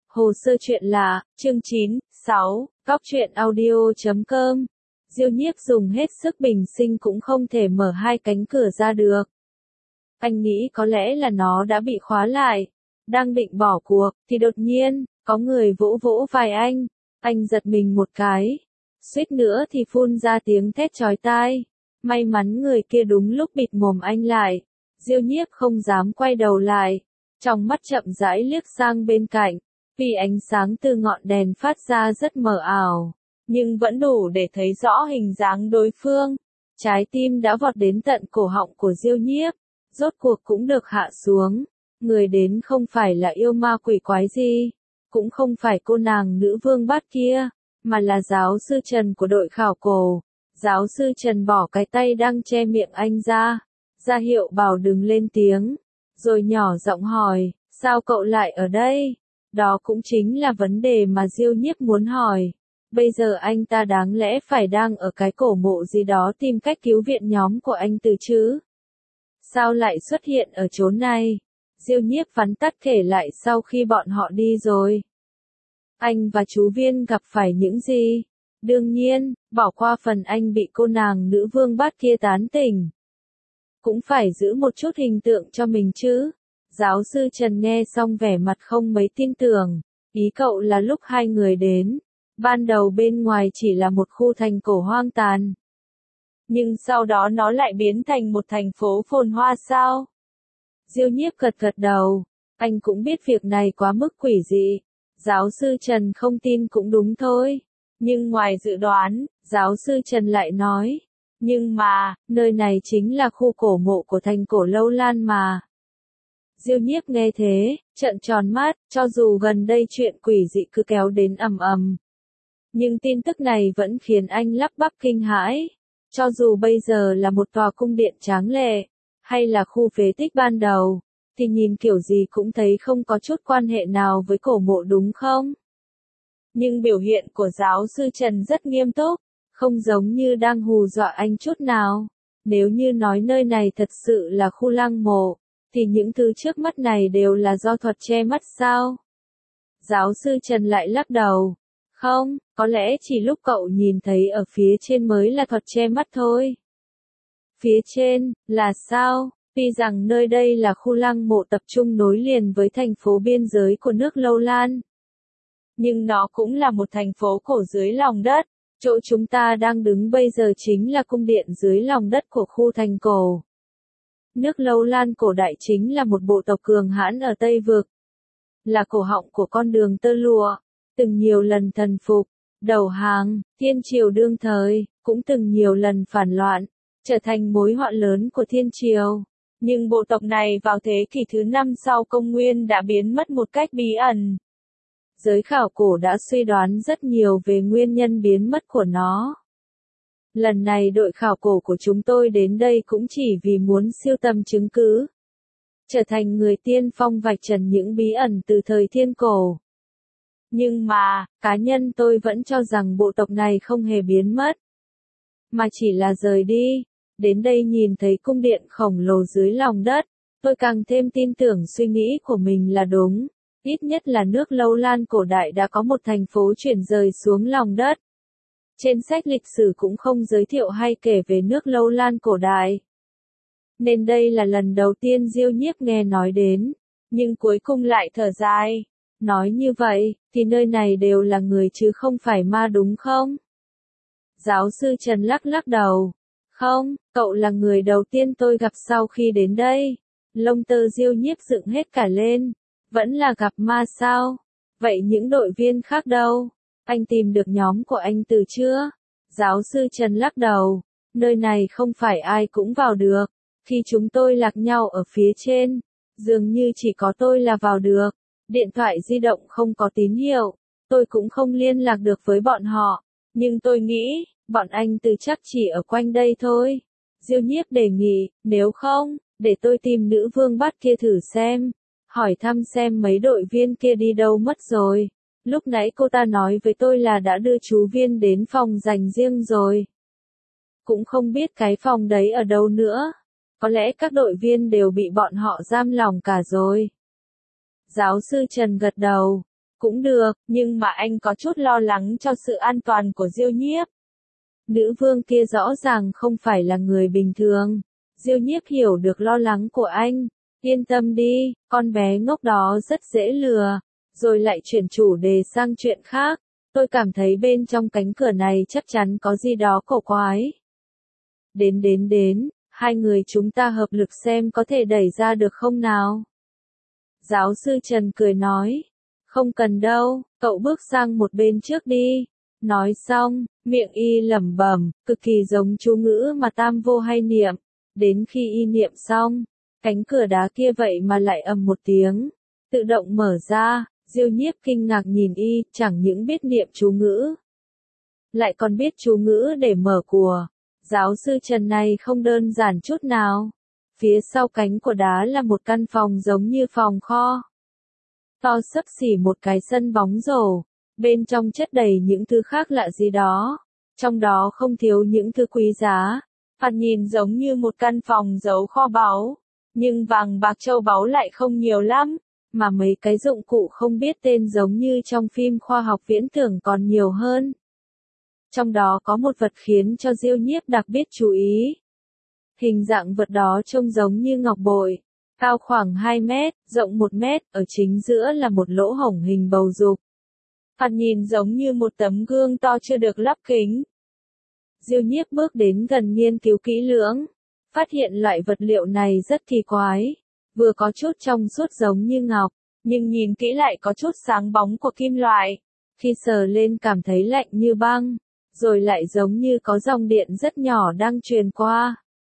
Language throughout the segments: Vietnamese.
Hồ sơ chuyện lạ, chương 9, 6, Góc truyện audio.com. Diêu Nhiếp dùng hết sức bình sinh cũng không thể mở hai cánh cửa ra được. Anh nghĩ có lẽ là nó đã bị khóa lại. Đang định bỏ cuộc, thì đột nhiên, có người vỗ vỗ vai anh. Anh giật mình một cái. Suýt nữa thì phun ra tiếng thét chói tai. May mắn người kia đúng lúc bịt mồm anh lại. Diêu Nhiếp không dám quay đầu lại. Trong mắt chậm rãi liếc sang bên cạnh. Vì ánh sáng từ ngọn đèn phát ra rất mờ ảo, nhưng vẫn đủ để thấy rõ hình dáng đối phương. Trái tim đã vọt đến tận cổ họng của Diêu Nhiếp, rốt cuộc cũng được hạ xuống. Người đến không phải là yêu ma quỷ quái gì, cũng không phải cô nàng nữ vương bát kia, mà là giáo sư Trần của đội khảo cổ. Giáo sư Trần bỏ cái tay đang che miệng anh ra hiệu bảo đừng lên tiếng, rồi nhỏ giọng hỏi, sao cậu lại ở đây? Đó cũng chính là vấn đề mà Diêu Nhiếp muốn hỏi. Bây giờ anh ta đáng lẽ phải đang ở cái cổ mộ gì đó tìm cách cứu viện nhóm của anh từ chứ? Sao lại xuất hiện ở chốn này? Diêu Nhiếp vắn tắt kể lại sau khi bọn họ đi rồi. Anh và chú Viên gặp phải những gì? Đương nhiên, bỏ qua phần anh bị cô nàng nữ vương bát kia tán tỉnh. Cũng phải giữ một chút hình tượng cho mình chứ. Giáo sư Trần nghe xong vẻ mặt không mấy tin tưởng. Ý cậu là lúc hai người đến, ban đầu bên ngoài chỉ là một khu thành cổ hoang tàn. Nhưng sau đó nó lại biến thành một thành phố phồn hoa sao? Diêu Nhiếp gật gật đầu. Anh cũng biết việc này quá mức quỷ dị. Giáo sư Trần không tin cũng đúng thôi. Nhưng ngoài dự đoán, giáo sư Trần lại nói. Nhưng mà, nơi này chính là khu cổ mộ của thành cổ Lâu Lan mà. Diêu Nhiếp nghe thế, trợn tròn mắt, cho dù gần đây chuyện quỷ dị cứ kéo đến ầm ầm. Nhưng tin tức này vẫn khiến anh lắp bắp kinh hãi. Cho dù bây giờ là một tòa cung điện tráng lệ, hay là khu phế tích ban đầu, thì nhìn kiểu gì cũng thấy không có chút quan hệ nào với cổ mộ đúng không? Nhưng biểu hiện của giáo sư Trần rất nghiêm túc, không giống như đang hù dọa anh chút nào. Nếu như nói nơi này thật sự là khu lăng mộ, thì những thứ trước mắt này đều là do thuật che mắt sao? Giáo sư Trần lại lắc đầu. Không, có lẽ chỉ lúc cậu nhìn thấy ở phía trên mới là thuật che mắt thôi. Phía trên, là sao? Tuy rằng nơi đây là khu lăng mộ tập trung nối liền với thành phố biên giới của nước Lâu Lan. Nhưng nó cũng là một thành phố cổ dưới lòng đất. Chỗ chúng ta đang đứng bây giờ chính là cung điện dưới lòng đất của khu thành cổ. Nước Lâu Lan cổ đại chính là một bộ tộc cường hãn ở Tây Vực. Là cổ họng của con đường tơ lụa, từng nhiều lần thần phục, đầu hàng, thiên triều đương thời, cũng từng nhiều lần phản loạn, trở thành mối họa lớn của thiên triều. Nhưng bộ tộc này vào thế kỷ thứ 5 sau công nguyên đã biến mất một cách bí ẩn. Giới khảo cổ đã suy đoán rất nhiều về nguyên nhân biến mất của nó. Lần này đội khảo cổ của chúng tôi đến đây cũng chỉ vì muốn siêu tầm chứng cứ. Trở thành người tiên phong vạch trần những bí ẩn từ thời thiên cổ. Nhưng mà, cá nhân tôi vẫn cho rằng bộ tộc này không hề biến mất. Mà chỉ là rời đi. Đến đây nhìn thấy cung điện khổng lồ dưới lòng đất. Tôi càng thêm tin tưởng suy nghĩ của mình là đúng. Ít nhất là nước Lâu Lan cổ đại đã có một thành phố chuyển rời xuống lòng đất. Trên sách lịch sử cũng không giới thiệu hay kể về nước Lâu Lan cổ đại. Nên đây là lần đầu tiên Diêu Nhiếp nghe nói đến, nhưng cuối cùng lại thở dài. Nói như vậy, thì nơi này đều là người chứ không phải ma đúng không? Giáo sư Trần lắc lắc đầu. Không, cậu là người đầu tiên tôi gặp sau khi đến đây. Lông tơ Diêu Nhiếp dựng hết cả lên. Vẫn là gặp ma sao? Vậy những đội viên khác đâu? Anh tìm được nhóm của anh từ chưa? Giáo sư Trần lắc đầu. Nơi này không phải ai cũng vào được. Khi chúng tôi lạc nhau ở phía trên, dường như chỉ có tôi là vào được. Điện thoại di động không có tín hiệu. Tôi cũng không liên lạc được với bọn họ. Nhưng tôi nghĩ, bọn anh từ chắc chỉ ở quanh đây thôi. Diêu Nhiếp đề nghị, nếu không, để tôi tìm nữ vương bát kia thử xem. Hỏi thăm xem mấy đội viên kia đi đâu mất rồi. Lúc nãy cô ta nói với tôi là đã đưa chú Viên đến phòng dành riêng rồi. Cũng không biết cái phòng đấy ở đâu nữa. Có lẽ các đội viên đều bị bọn họ giam lòng cả rồi. Giáo sư Trần gật đầu. Cũng được, nhưng mà anh có chút lo lắng cho sự an toàn của Diêu Nhiếp. Nữ vương kia rõ ràng không phải là người bình thường. Diêu Nhiếp hiểu được lo lắng của anh. Yên tâm đi, con bé ngốc đó rất dễ lừa. Rồi lại chuyển chủ đề sang chuyện khác. Tôi cảm thấy bên trong cánh cửa này chắc chắn có gì đó cổ quái. Đến, hai người chúng ta hợp lực xem có thể đẩy ra được không nào? Giáo sư Trần cười nói. Không cần đâu, cậu bước sang một bên trước đi. Nói xong, miệng y lẩm bẩm, cực kỳ giống chú ngữ mà Tam Vô hay niệm. Đến khi y niệm xong, cánh cửa đá kia vậy mà lại ầm một tiếng, tự động mở ra. Diêu Nhiếp kinh ngạc nhìn y, chẳng những biết niệm chú ngữ, lại còn biết chú ngữ để mở của. Giáo sư Trần này không đơn giản chút nào. Phía sau cánh của đá là một căn phòng giống như phòng kho. To xấp xỉ một cái sân bóng rổ. Bên trong chất đầy những thứ khác lạ gì đó. Trong đó không thiếu những thứ quý giá. Thoạt nhìn giống như một căn phòng giấu kho báu. Nhưng vàng bạc châu báu lại không nhiều lắm. Mà mấy cái dụng cụ không biết tên giống như trong phim khoa học viễn tưởng còn nhiều hơn. Trong đó có một vật khiến cho Diêu Nhiếp đặc biệt chú ý. Hình dạng vật đó trông giống như ngọc bội, cao khoảng 2 mét, rộng 1 mét, ở chính giữa là một lỗ hổng hình bầu dục. Thoạt nhìn giống như một tấm gương to chưa được lắp kính. Diêu Nhiếp bước đến gần nghiên cứu kỹ lưỡng, phát hiện loại vật liệu này rất kỳ quái, vừa có chút trong suốt giống như ngọc, nhưng nhìn kỹ lại có chút sáng bóng của kim loại. Khi sờ lên cảm thấy lạnh như băng, rồi lại giống như có dòng điện rất nhỏ đang truyền qua.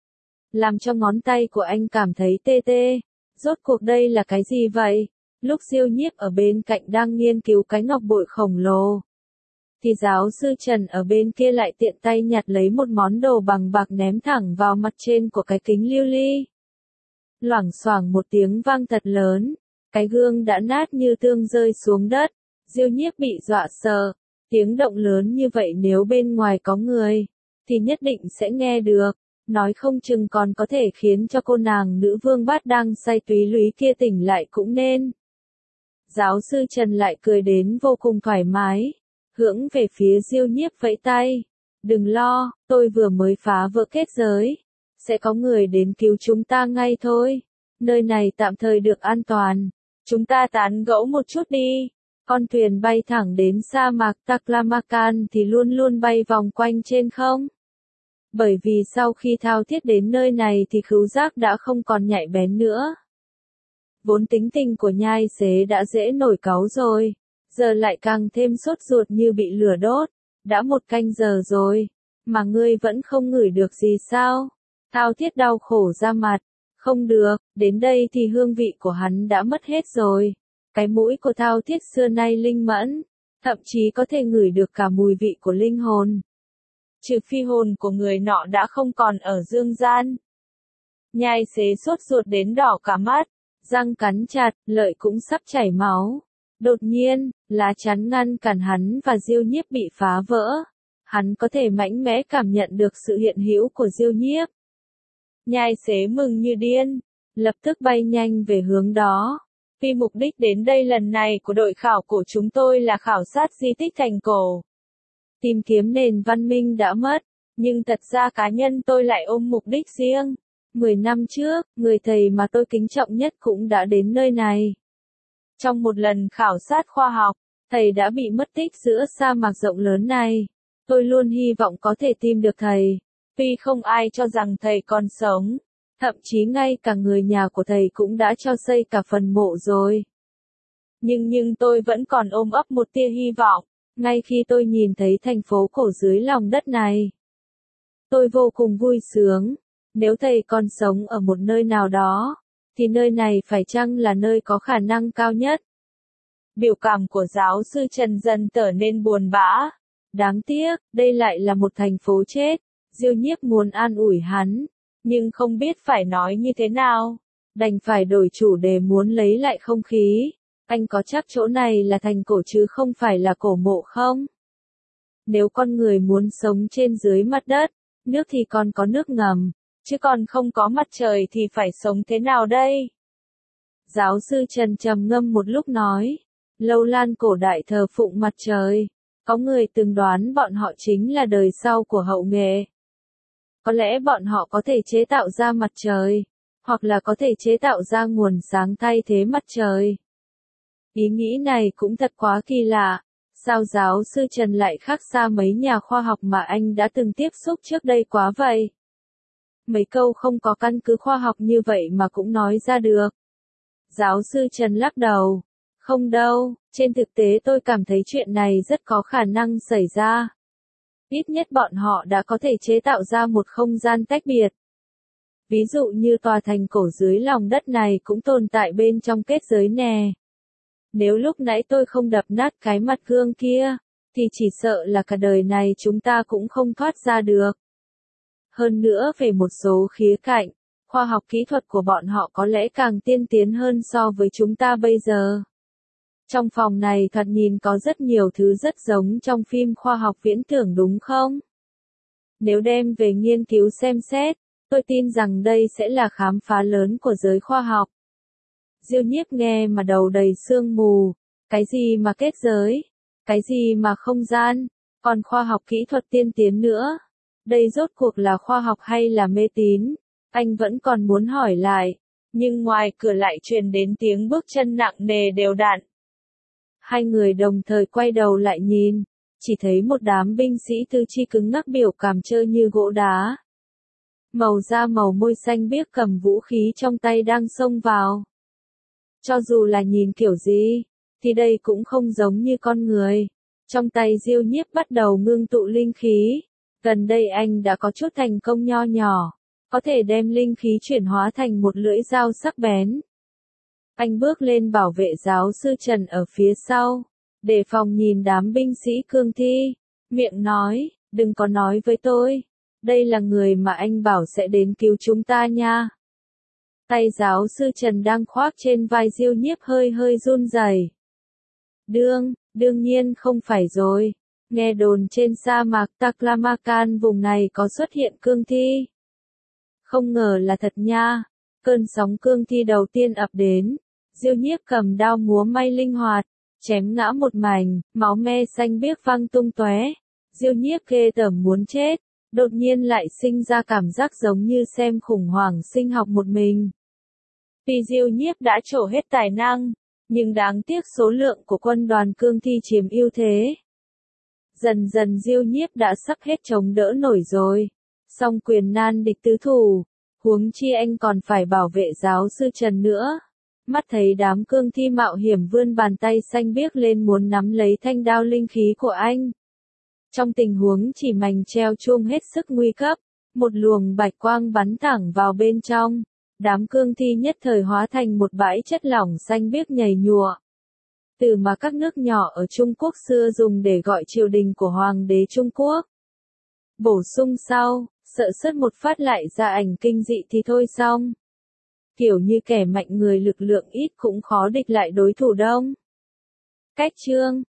Làm cho ngón tay của anh cảm thấy tê tê. Rốt cuộc đây là cái gì vậy? Lúc Diêu Nhiếp ở bên cạnh đang nghiên cứu cái ngọc bội khổng lồ, thì giáo sư Trần ở bên kia lại tiện tay nhặt lấy một món đồ bằng bạc ném thẳng vào mặt trên của cái kính lưu ly. Loảng xoảng một tiếng vang thật lớn, cái gương đã nát như tương rơi xuống đất. Diêu Nhiếp bị dọa sợ. Tiếng động lớn như vậy nếu bên ngoài có người, thì nhất định sẽ nghe được. Nói không chừng còn có thể khiến cho cô nàng nữ vương bát đang say túy lúy kia tỉnh lại cũng nên. Giáo sư Trần lại cười đến vô cùng thoải mái, hướng về phía Diêu Nhiếp vẫy tay. Đừng lo, tôi vừa mới phá vỡ kết giới. Sẽ có người đến cứu chúng ta ngay thôi. Nơi này tạm thời được an toàn. Chúng ta tán gẫu một chút đi. Con thuyền bay thẳng đến sa mạc Taklamakan thì luôn luôn bay vòng quanh trên không? Bởi vì sau khi thao thiết đến nơi này thì khứu giác đã không còn nhạy bén nữa. Vốn tính tình của nhai xế đã dễ nổi cáu rồi, giờ lại càng thêm sốt ruột như bị lửa đốt. Đã 1 canh giờ rồi, mà ngươi vẫn không ngửi được gì sao? Thao thiết đau khổ ra mặt. Không được, đến đây thì hương vị của hắn đã mất hết rồi. Cái mũi của thao thiết xưa nay linh mẫn, thậm chí có thể ngửi được cả mùi vị của linh hồn. Trừ phi hồn của người nọ đã không còn ở dương gian. Nhai xế sốt ruột đến đỏ cả mắt, răng cắn chặt, lợi cũng sắp chảy máu. Đột nhiên, lá chắn ngăn cản hắn và Diêu Nhiếp bị phá vỡ. Hắn có thể mạnh mẽ cảm nhận được sự hiện hữu của Diêu Nhiếp. Nhai xế mừng như điên, lập tức bay nhanh về hướng đó. Vì mục đích đến đây lần này của đội khảo cổ chúng tôi là khảo sát di tích thành cổ. Tìm kiếm nền văn minh đã mất, nhưng thật ra cá nhân tôi lại ôm mục đích riêng. 10 năm trước, người thầy mà tôi kính trọng nhất cũng đã đến nơi này. Trong một lần khảo sát khoa học, thầy đã bị mất tích giữa sa mạc rộng lớn này. Tôi luôn hy vọng có thể tìm được thầy. Tuy không ai cho rằng thầy còn sống, thậm chí ngay cả người nhà của thầy cũng đã cho xây cả phần mộ rồi. Nhưng tôi vẫn còn ôm ấp một tia hy vọng, ngay khi tôi nhìn thấy thành phố cổ dưới lòng đất này. Tôi vô cùng vui sướng, nếu thầy còn sống ở một nơi nào đó, thì nơi này phải chăng là nơi có khả năng cao nhất. Biểu cảm của giáo sư Trần dần trở nên buồn bã. Đáng tiếc, đây lại là một thành phố chết. Diêu Nhiếp muốn an ủi hắn, nhưng không biết phải nói như thế nào. Đành phải đổi chủ đề muốn lấy lại không khí. Anh có chắc chỗ này là thành cổ chứ không phải là cổ mộ không? Nếu con người muốn sống trên dưới mặt đất, nước thì còn có nước ngầm, chứ còn không có mặt trời thì phải sống thế nào đây? Giáo sư Trần trầm ngâm một lúc nói. Lâu Lan cổ đại thờ phụng mặt trời. Có người từng đoán bọn họ chính là đời sau của hậu nghệ. Có lẽ bọn họ có thể chế tạo ra mặt trời, hoặc là có thể chế tạo ra nguồn sáng thay thế mặt trời. Ý nghĩ này cũng thật quá kỳ lạ. Sao giáo sư Trần lại khác xa mấy nhà khoa học mà anh đã từng tiếp xúc trước đây quá vậy? Mấy câu không có căn cứ khoa học như vậy mà cũng nói ra được. Giáo sư Trần lắc đầu. Không đâu, trên thực tế tôi cảm thấy chuyện này rất có khả năng xảy ra. Ít nhất bọn họ đã có thể chế tạo ra một không gian tách biệt. Ví dụ như tòa thành cổ dưới lòng đất này cũng tồn tại bên trong kết giới nè. Nếu lúc nãy tôi không đập nát cái mặt gương kia, thì chỉ sợ là cả đời này chúng ta cũng không thoát ra được. Hơn nữa về một số khía cạnh, khoa học kỹ thuật của bọn họ có lẽ càng tiên tiến hơn so với chúng ta bây giờ. Trong phòng này thoạt nhìn có rất nhiều thứ rất giống trong phim khoa học viễn tưởng đúng không? Nếu đem về nghiên cứu xem xét, tôi tin rằng đây sẽ là khám phá lớn của giới khoa học. Diêu Nhiếp nghe mà đầu đầy sương mù, cái gì mà kết giới, cái gì mà không gian, còn khoa học kỹ thuật tiên tiến nữa. Đây rốt cuộc là khoa học hay là mê tín? Anh vẫn còn muốn hỏi lại, nhưng ngoài cửa lại truyền đến tiếng bước chân nặng nề đều đặn. Hai người đồng thời quay đầu lại nhìn, chỉ thấy một đám binh sĩ tư chi cứng ngắc biểu cảm trơ như gỗ đá. Màu da màu môi xanh biếc cầm vũ khí trong tay đang xông vào. Cho dù là nhìn kiểu gì, thì đây cũng không giống như con người. Trong tay Diêu Nhiếp bắt đầu ngưng tụ linh khí. Gần đây anh đã có chút thành công nho nhỏ, có thể đem linh khí chuyển hóa thành một lưỡi dao sắc bén. Anh bước lên bảo vệ giáo sư Trần ở phía sau, đề phòng nhìn đám binh sĩ cương thi, miệng nói, đừng có nói với tôi, đây là người mà anh bảo sẽ đến cứu chúng ta nha. Tay giáo sư Trần đang khoác trên vai Diêu Nhiếp hơi hơi run rẩy. Đương nhiên không phải rồi. Nghe đồn trên sa mạc Taklamakan vùng này có xuất hiện cương thi. Không ngờ là thật nha. Cơn sóng cương thi đầu tiên ập đến. Diêu Nhiếp cầm đao múa may linh hoạt, chém ngã một mảnh, máu me xanh biếc văng tung tóe. Diêu Nhiếp ghê tởm muốn chết, đột nhiên lại sinh ra cảm giác giống như xem khủng hoảng sinh học một mình. Vì Diêu Nhiếp đã trổ hết tài năng, nhưng đáng tiếc số lượng của quân đoàn cương thi chiếm ưu thế. Dần dần Diêu Nhiếp đã sắp hết chống đỡ nổi rồi. Song quyền nan địch tứ thủ, huống chi anh còn phải bảo vệ giáo sư Trần nữa. Mắt thấy đám cương thi mạo hiểm vươn bàn tay xanh biếc lên muốn nắm lấy thanh đao linh khí của anh. Trong tình huống chỉ mảnh treo chuông hết sức nguy cấp, một luồng bạch quang bắn thẳng vào bên trong. Đám cương thi nhất thời hóa thành một bãi chất lỏng xanh biếc nhầy nhụa. Từ mà các nước nhỏ ở Trung Quốc xưa dùng để gọi triều đình của Hoàng đế Trung Quốc. Bổ sung sau, sợ sất một phát lại ra ảnh kinh dị thì thôi xong. Kiểu như kẻ mạnh người lực lượng ít cũng khó địch lại đối thủ đông. Cách chương